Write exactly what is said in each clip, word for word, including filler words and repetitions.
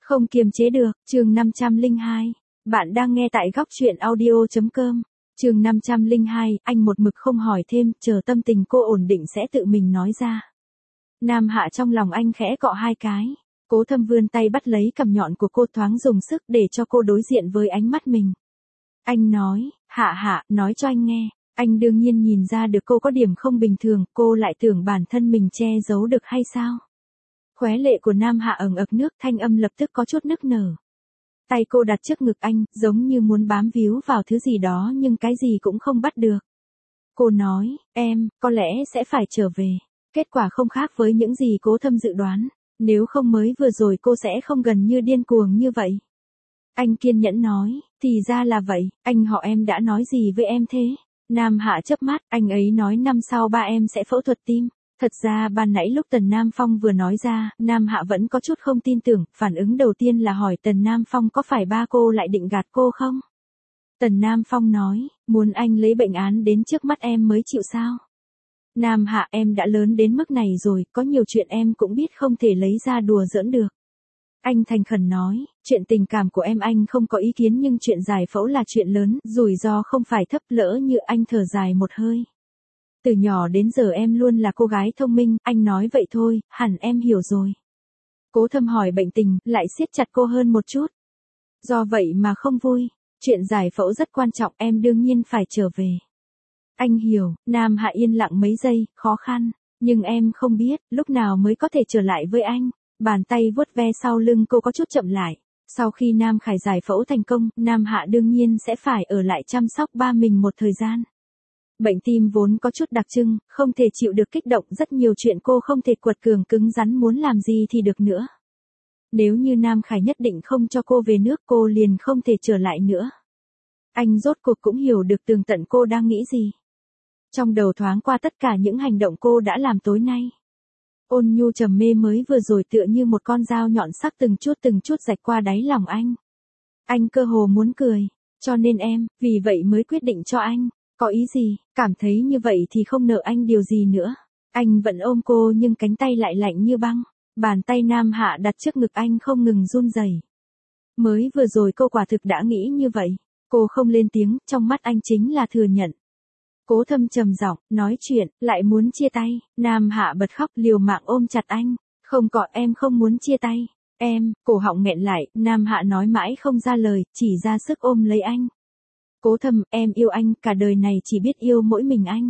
Không kiềm chế được, chương năm trăm lẻ hai. Bạn đang nghe tại góc truyện audio.com. Chương năm trăm lẻ hai, anh một mực không hỏi thêm, chờ tâm tình cô ổn định sẽ tự mình nói ra. Nam Hạ trong lòng anh khẽ cọ hai cái. Cố Thâm vươn tay bắt lấy cằm nhọn của cô, thoáng dùng sức để cho cô đối diện với ánh mắt mình. Anh nói, Hạ Hạ, nói cho anh nghe. Anh đương nhiên nhìn ra được cô có điểm không bình thường, cô lại tưởng bản thân mình che giấu được hay sao? Khóe lệ của Nam Hạ ẩn ực nước, thanh âm lập tức có chút nức nở. Tay cô đặt trước ngực anh, giống như muốn bám víu vào thứ gì đó nhưng cái gì cũng không bắt được. Cô nói, em, có lẽ sẽ phải trở về. Kết quả không khác với những gì Cố Thâm dự đoán. Nếu không mới vừa rồi cô sẽ không gần như điên cuồng như vậy. Anh kiên nhẫn nói, thì ra là vậy, anh họ em đã nói gì với em thế? Nam Hạ chớp mắt, anh ấy nói năm sau ba em sẽ phẫu thuật tim. Thật ra ban nãy lúc Tần Nam Phong vừa nói ra, Nam Hạ vẫn có chút không tin tưởng, phản ứng đầu tiên là hỏi Tần Nam Phong có phải ba cô lại định gạt cô không? Tần Nam Phong nói, muốn anh lấy bệnh án đến trước mắt em mới chịu sao? Nam Hạ, em đã lớn đến mức này rồi, có nhiều chuyện em cũng biết không thể lấy ra đùa giỡn được. Anh thành khẩn nói, chuyện tình cảm của em anh không có ý kiến nhưng chuyện giải phẫu là chuyện lớn, rủi ro không phải thấp, lỡ như anh thở dài một hơi. Từ nhỏ đến giờ em luôn là cô gái thông minh, anh nói vậy thôi, hẳn em hiểu rồi. Cố Thâm hỏi bệnh tình, lại siết chặt cô hơn một chút. Do vậy mà không vui, chuyện giải phẫu rất quan trọng, em đương nhiên phải trở về. Anh hiểu, Nam Hạ yên lặng mấy giây, khó khăn, nhưng em không biết, lúc nào mới có thể trở lại với anh. Bàn tay vuốt ve sau lưng cô có chút chậm lại. Sau khi Nam Khải giải phẫu thành công, Nam Hạ đương nhiên sẽ phải ở lại chăm sóc ba mình một thời gian. Bệnh tim vốn có chút đặc trưng, không thể chịu được kích động, rất nhiều chuyện cô không thể quật cường cứng rắn, muốn làm gì thì được nữa. Nếu như Nam Khải nhất định không cho cô về nước, cô liền không thể trở lại nữa. Anh rốt cuộc cũng hiểu được tường tận cô đang nghĩ gì. Trong đầu thoáng qua tất cả những hành động cô đã làm tối nay. Ôn nhu trầm mê mới vừa rồi tựa như một con dao nhọn sắc từng chút từng chút rạch qua đáy lòng anh. Anh cơ hồ muốn cười, cho nên em, vì vậy mới quyết định cho anh. Có ý gì, cảm thấy như vậy thì không nợ anh điều gì nữa. Anh vẫn ôm cô nhưng cánh tay lại lạnh như băng. Bàn tay Nam Hạ đặt trước ngực anh không ngừng run rẩy. Mới vừa rồi cô quả thực đã nghĩ như vậy. Cô không lên tiếng, trong mắt anh chính là thừa nhận. Cố Thâm trầm giọng, nói chuyện, lại muốn chia tay. Nam Hạ bật khóc liều mạng ôm chặt anh. Không có, em không muốn chia tay. Em, cổ họng nghẹn lại, Nam Hạ nói mãi không ra lời, chỉ ra sức ôm lấy anh. Cố Thâm, em yêu anh, cả đời này chỉ biết yêu mỗi mình anh.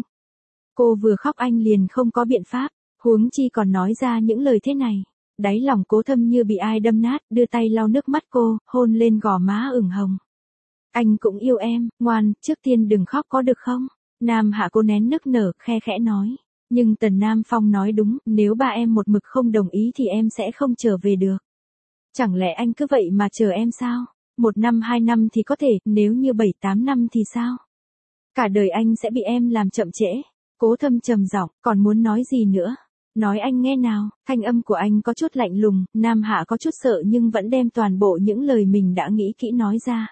Cô vừa khóc anh liền không có biện pháp, huống chi còn nói ra những lời thế này. Đáy lòng Cố Thâm như bị ai đâm nát, đưa tay lau nước mắt cô, hôn lên gò má ửng hồng. Anh cũng yêu em, ngoan, trước tiên đừng khóc có được không? Nam Hạ cô nén nức nở, khe khẽ nói. Nhưng Tần Nam Phong nói đúng, nếu ba em một mực không đồng ý thì em sẽ không trở về được. Chẳng lẽ anh cứ vậy mà chờ em sao? Một năm hai năm thì có thể, nếu như bảy tám năm thì sao? Cả đời anh sẽ bị em làm chậm trễ. Cố Thâm trầm giọng, còn muốn nói gì nữa? Nói anh nghe nào, thanh âm của anh có chút lạnh lùng, Nam Hạ có chút sợ nhưng vẫn đem toàn bộ những lời mình đã nghĩ kỹ nói ra.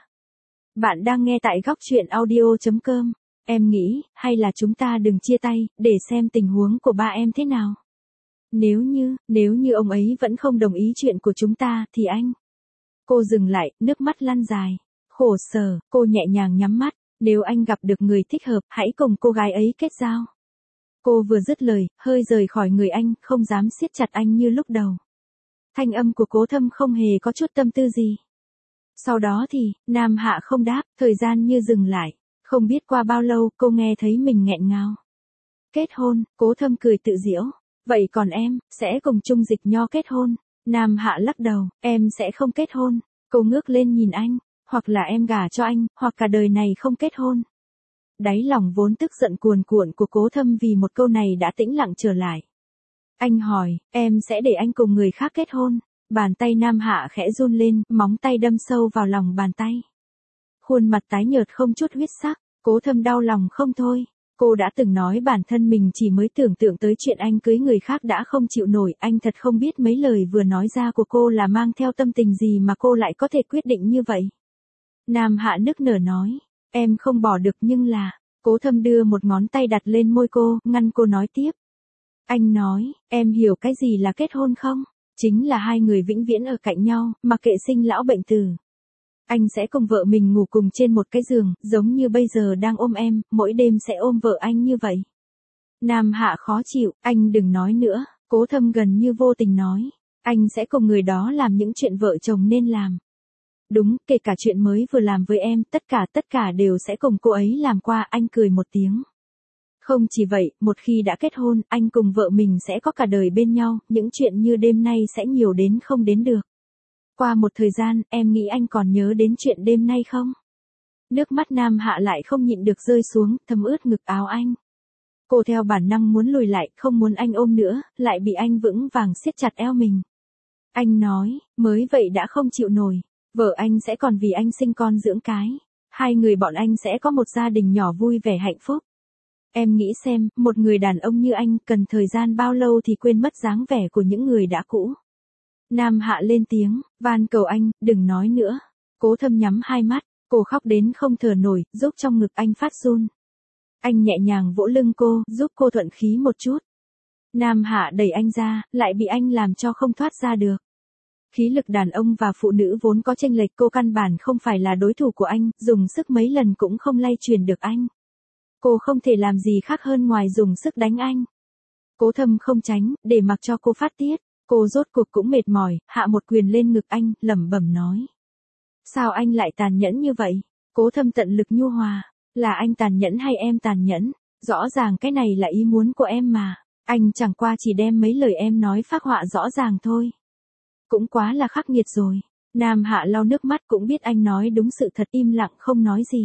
Bạn đang nghe tại góc truyện audio.com. Em nghĩ, hay là chúng ta đừng chia tay, để xem tình huống của ba em thế nào. Nếu như, nếu như ông ấy vẫn không đồng ý chuyện của chúng ta, thì anh... Cô dừng lại, nước mắt lăn dài. Khổ sở, cô nhẹ nhàng nhắm mắt. Nếu anh gặp được người thích hợp, hãy cùng cô gái ấy kết giao. Cô vừa dứt lời, hơi rời khỏi người anh, không dám siết chặt anh như lúc đầu. Thanh âm của Cố Thâm không hề có chút tâm tư gì. Sau đó thì, Nam Hạ không đáp, thời gian như dừng lại. Không biết qua bao lâu, cô nghe thấy mình nghẹn ngào. Kết hôn, Cố Thâm cười tự giễu. Vậy còn em, sẽ cùng Trung Dịch Nho kết hôn? Nam Hạ lắc đầu, em sẽ không kết hôn. Cô ngước lên nhìn anh, hoặc là em gả cho anh, hoặc cả đời này không kết hôn. Đáy lòng vốn tức giận cuồn cuộn của Cố Thâm vì một câu này đã tĩnh lặng trở lại. Anh hỏi, em sẽ để anh cùng người khác kết hôn? Bàn tay Nam Hạ khẽ run lên, móng tay đâm sâu vào lòng bàn tay. Khuôn mặt tái nhợt không chút huyết sắc, Cố Thâm đau lòng không thôi. Cô đã từng nói bản thân mình chỉ mới tưởng tượng tới chuyện anh cưới người khác đã không chịu nổi, anh thật không biết mấy lời vừa nói ra của cô là mang theo tâm tình gì mà cô lại có thể quyết định như vậy. Nam Hạ nức nở nói, em không bỏ được nhưng là, Cố Thâm đưa một ngón tay đặt lên môi cô, ngăn cô nói tiếp. Anh nói, em hiểu cái gì là kết hôn không? Chính là hai người vĩnh viễn ở cạnh nhau, mặc kệ sinh lão bệnh tử. Anh sẽ cùng vợ mình ngủ cùng trên một cái giường, giống như bây giờ đang ôm em, mỗi đêm sẽ ôm vợ anh như vậy. Nam Hạ khó chịu, anh đừng nói nữa, Cố Thâm gần như vô tình nói. Anh sẽ cùng người đó làm những chuyện vợ chồng nên làm. Đúng, kể cả chuyện mới vừa làm với em, tất cả tất cả đều sẽ cùng cô ấy làm qua, anh cười một tiếng. Không chỉ vậy, một khi đã kết hôn, anh cùng vợ mình sẽ có cả đời bên nhau, những chuyện như đêm nay sẽ nhiều đến không đến được. Qua một thời gian, em nghĩ anh còn nhớ đến chuyện đêm nay không? Nước mắt Nam Hạ lại không nhịn được rơi xuống, thấm ướt ngực áo anh. Cô theo bản năng muốn lùi lại, không muốn anh ôm nữa, lại bị anh vững vàng siết chặt eo mình. Anh nói, mới vậy đã không chịu nổi. Vợ anh sẽ còn vì anh sinh con dưỡng cái. Hai người bọn anh sẽ có một gia đình nhỏ vui vẻ hạnh phúc. Em nghĩ xem, một người đàn ông như anh cần thời gian bao lâu thì quên mất dáng vẻ của những người đã cũ. Nam Hạ lên tiếng, van cầu anh, đừng nói nữa. Cố Thâm nhắm hai mắt, cô khóc đến không thở nổi, giúp trong ngực anh phát run. Anh nhẹ nhàng vỗ lưng cô, giúp cô thuận khí một chút. Nam Hạ đẩy anh ra, lại bị anh làm cho không thoát ra được. Khí lực đàn ông và phụ nữ vốn có chênh lệch, cô căn bản không phải là đối thủ của anh, dùng sức mấy lần cũng không lay truyền được anh. Cô không thể làm gì khác hơn ngoài dùng sức đánh anh. Cố Thâm không tránh, để mặc cho cô phát tiết. Cô rốt cuộc cũng mệt mỏi, hạ một quyền lên ngực anh, lẩm bẩm nói. Sao anh lại tàn nhẫn như vậy? Cố Thâm tận lực nhu hòa. Là anh tàn nhẫn hay em tàn nhẫn? Rõ ràng cái này là ý muốn của em mà. Anh chẳng qua chỉ đem mấy lời em nói phác họa rõ ràng thôi. Cũng quá là khắc nghiệt rồi. Nam Hạ lau nước mắt cũng biết anh nói đúng sự thật, im lặng không nói gì.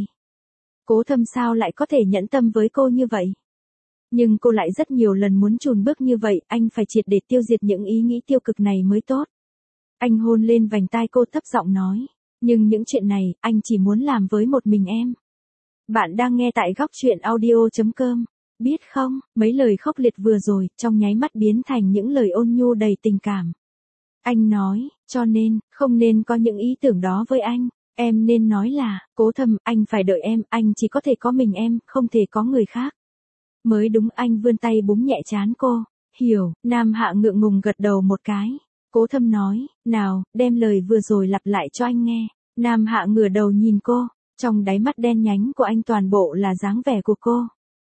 Cố Thâm sao lại có thể nhẫn tâm với cô như vậy? Nhưng cô lại rất nhiều lần muốn chùn bước như vậy, anh phải triệt để tiêu diệt những ý nghĩ tiêu cực này mới tốt. Anh hôn lên vành tai cô thấp giọng nói. Nhưng những chuyện này, anh chỉ muốn làm với một mình em. Bạn đang nghe tại góc truyện audio chấm com. Biết không, mấy lời khốc liệt vừa rồi, trong nháy mắt biến thành những lời ôn nhu đầy tình cảm. Anh nói, cho nên, không nên có những ý tưởng đó với anh. Em nên nói là, Cố Thâm, anh phải đợi em, anh chỉ có thể có mình em, không thể có người khác. Mới đúng, anh vươn tay búng nhẹ trán cô. Hiểu, Nam Hạ ngượng ngùng gật đầu một cái. Cố Thâm nói, nào, đem lời vừa rồi lặp lại cho anh nghe. Nam Hạ ngửa đầu nhìn cô, trong đáy mắt đen nhánh của anh toàn bộ là dáng vẻ của cô.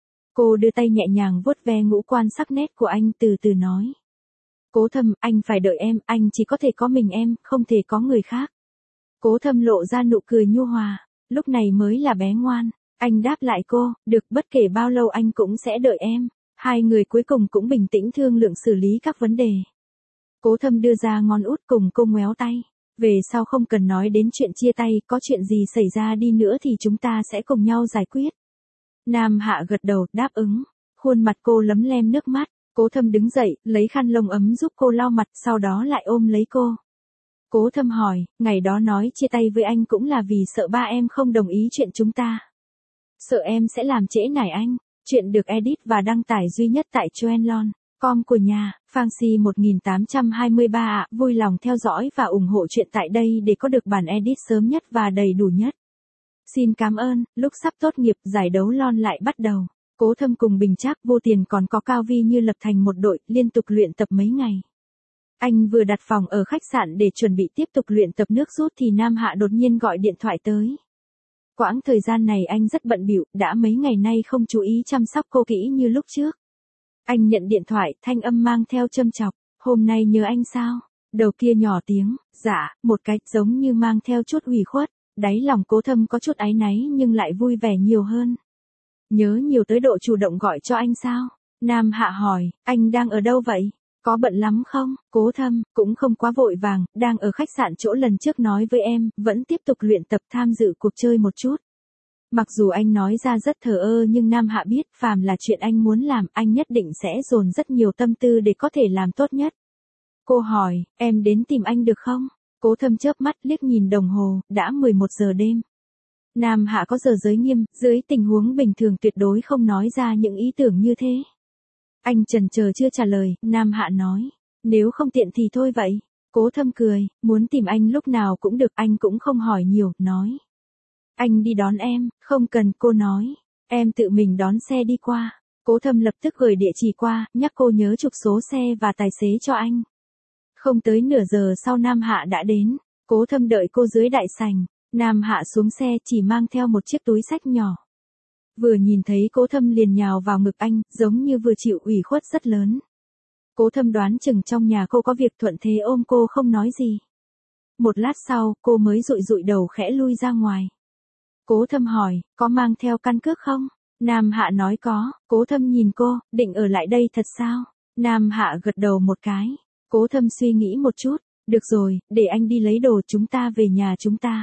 Cô đưa tay nhẹ nhàng vuốt ve ngũ quan sắc nét của anh, từ từ nói. Cố Thâm, anh phải đợi em, anh chỉ có thể có mình em, không thể có người khác. Cố Thâm lộ ra nụ cười nhu hòa, lúc này mới là bé ngoan. Anh đáp lại cô, được, bất kể bao lâu anh cũng sẽ đợi em. Hai người cuối cùng cũng bình tĩnh thương lượng xử lý các vấn đề. Cố Thâm đưa ra ngón út cùng cô ngoéo tay. Về sau không cần nói đến chuyện chia tay, có chuyện gì xảy ra đi nữa thì chúng ta sẽ cùng nhau giải quyết. Nam Hạ gật đầu, đáp ứng. Khuôn mặt cô lấm lem nước mắt. Cố Thâm đứng dậy, lấy khăn lông ấm giúp cô lau mặt, sau đó lại ôm lấy cô. Cố Thâm hỏi, ngày đó nói chia tay với anh cũng là vì sợ ba em không đồng ý chuyện chúng ta. Sợ em sẽ làm trễ nải anh. Chuyện được edit và đăng tải duy nhất tại Choenlon chấm com của nhà, Fancy một nghìn tám trăm hai mươi ba ạ, vui lòng theo dõi và ủng hộ chuyện tại đây để có được bản edit sớm nhất và đầy đủ nhất. Xin cảm ơn, lúc sắp tốt nghiệp, giải đấu lon lại bắt đầu. Cố Thâm cùng Bình Trác, Vô Tiền còn có Cao Vi Như lập thành một đội, liên tục luyện tập mấy ngày. Anh vừa đặt phòng ở khách sạn để chuẩn bị tiếp tục luyện tập nước rút thì Nam Hạ đột nhiên gọi điện thoại tới. Quãng thời gian này anh rất bận bịu, đã mấy ngày nay không chú ý chăm sóc cô kỹ như lúc trước. Anh nhận điện thoại, thanh âm mang theo châm chọc, hôm nay nhớ anh sao? Đầu kia nhỏ tiếng, dạ, một cái, giống như mang theo chút ủy khuất, đáy lòng Cố Thâm có chút áy náy nhưng lại vui vẻ nhiều hơn. Nhớ nhiều tới độ chủ động gọi cho anh sao? Nam Hạ hỏi, anh đang ở đâu vậy? Có bận lắm không? Cố Thâm, cũng không quá vội vàng, đang ở khách sạn chỗ lần trước nói với em, vẫn tiếp tục luyện tập tham dự cuộc chơi một chút. Mặc dù anh nói ra rất thờ ơ nhưng Nam Hạ biết, phàm là chuyện anh muốn làm, anh nhất định sẽ dồn rất nhiều tâm tư để có thể làm tốt nhất. Cô hỏi, em đến tìm anh được không? Cố Thâm chớp mắt liếc nhìn đồng hồ, đã mười một giờ đêm. Nam Hạ có giờ giới nghiêm, dưới tình huống bình thường tuyệt đối không nói ra những ý tưởng như thế. Anh chần chờ chưa trả lời, Nam Hạ nói, nếu không tiện thì thôi vậy. Cố Thâm cười, muốn tìm anh lúc nào cũng được, anh cũng không hỏi nhiều, nói. Anh đi đón em, không cần, cô nói. Em tự mình đón xe đi qua. Cố Thâm lập tức gửi địa chỉ qua, nhắc cô nhớ chụp số xe và tài xế cho anh. Không tới nửa giờ sau Nam Hạ đã đến, Cố Thâm đợi cô dưới đại sảnh, Nam Hạ xuống xe chỉ mang theo một chiếc túi xách nhỏ. Vừa nhìn thấy Cố Thâm liền nhào vào ngực anh, giống như vừa chịu ủy khuất rất lớn. Cố Thâm đoán chừng trong nhà cô có việc thuận thế ôm cô không nói gì. Một lát sau, cô mới dụi dụi đầu khẽ lui ra ngoài. Cố Thâm hỏi, có mang theo căn cước không? Nam Hạ nói có, Cố Thâm nhìn cô, định ở lại đây thật sao? Nam Hạ gật đầu một cái. Cố Thâm suy nghĩ một chút, được rồi, để anh đi lấy đồ chúng ta về nhà chúng ta.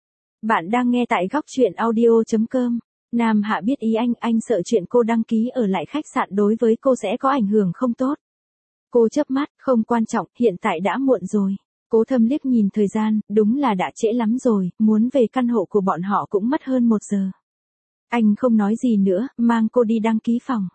Bạn đang nghe tại góc truyện audio chấm com. Nam Hạ biết ý anh, anh sợ chuyện cô đăng ký ở lại khách sạn đối với cô sẽ có ảnh hưởng không tốt. Cô chớp mắt, không quan trọng, hiện tại đã muộn rồi. Cố Thâm liếc nhìn thời gian, đúng là đã trễ lắm rồi, muốn về căn hộ của bọn họ cũng mất hơn một giờ. Anh không nói gì nữa, mang cô đi đăng ký phòng.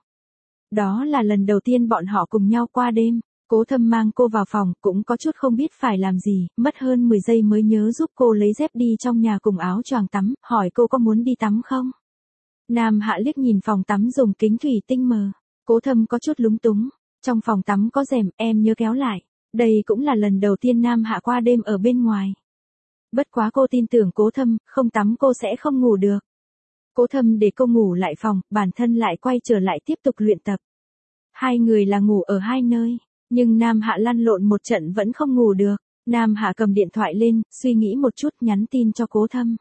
Đó là lần đầu tiên bọn họ cùng nhau qua đêm. Cố Thâm mang cô vào phòng, cũng có chút không biết phải làm gì, mất hơn mười giây mới nhớ giúp cô lấy dép đi trong nhà cùng áo choàng tắm, hỏi cô có muốn đi tắm không? Nam Hạ liếc nhìn phòng tắm dùng kính thủy tinh mờ. Cố Thâm có chút lúng túng. Trong phòng tắm có rèm, em nhớ kéo lại. Đây cũng là lần đầu tiên Nam Hạ qua đêm ở bên ngoài. Bất quá cô tin tưởng Cố Thâm, không tắm cô sẽ không ngủ được. Cố Thâm để cô ngủ lại phòng, bản thân lại quay trở lại tiếp tục luyện tập. Hai người là ngủ ở hai nơi, nhưng Nam Hạ lăn lộn một trận vẫn không ngủ được. Nam Hạ cầm điện thoại lên, suy nghĩ một chút nhắn tin cho Cố Thâm.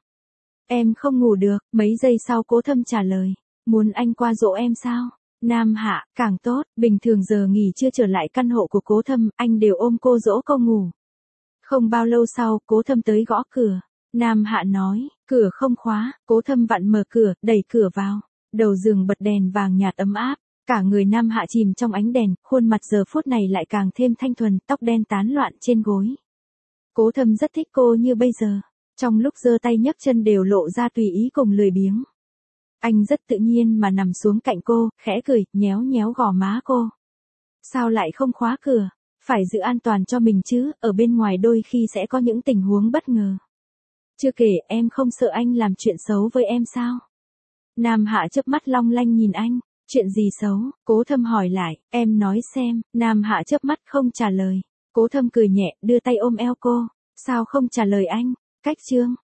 Em không ngủ được, mấy giây sau Cố Thâm trả lời. Muốn anh qua dỗ em sao? Nam Hạ, càng tốt, bình thường giờ nghỉ chưa trở lại căn hộ của Cố Thâm, anh đều ôm cô dỗ cô ngủ. Không bao lâu sau, Cố Thâm tới gõ cửa. Nam Hạ nói, cửa không khóa, Cố Thâm vặn mở cửa, đẩy cửa vào. Đầu giường bật đèn vàng nhạt ấm áp, cả người Nam Hạ chìm trong ánh đèn, khuôn mặt giờ phút này lại càng thêm thanh thuần, tóc đen tán loạn trên gối. Cố Thâm rất thích cô như bây giờ, trong lúc giơ tay nhấc chân đều lộ ra tùy ý cùng lười biếng. Anh rất tự nhiên mà nằm xuống cạnh cô, khẽ cười, nhéo nhéo gò má cô. Sao lại không khóa cửa? Phải giữ an toàn cho mình chứ, ở bên ngoài đôi khi sẽ có những tình huống bất ngờ. Chưa kể, em không sợ anh làm chuyện xấu với em sao? Nam Hạ chớp mắt long lanh nhìn anh, chuyện gì xấu? Cố Thâm hỏi lại, em nói xem. Nam Hạ chớp mắt không trả lời. Cố Thâm cười nhẹ, đưa tay ôm eo cô. Sao không trả lời anh? Cách chương.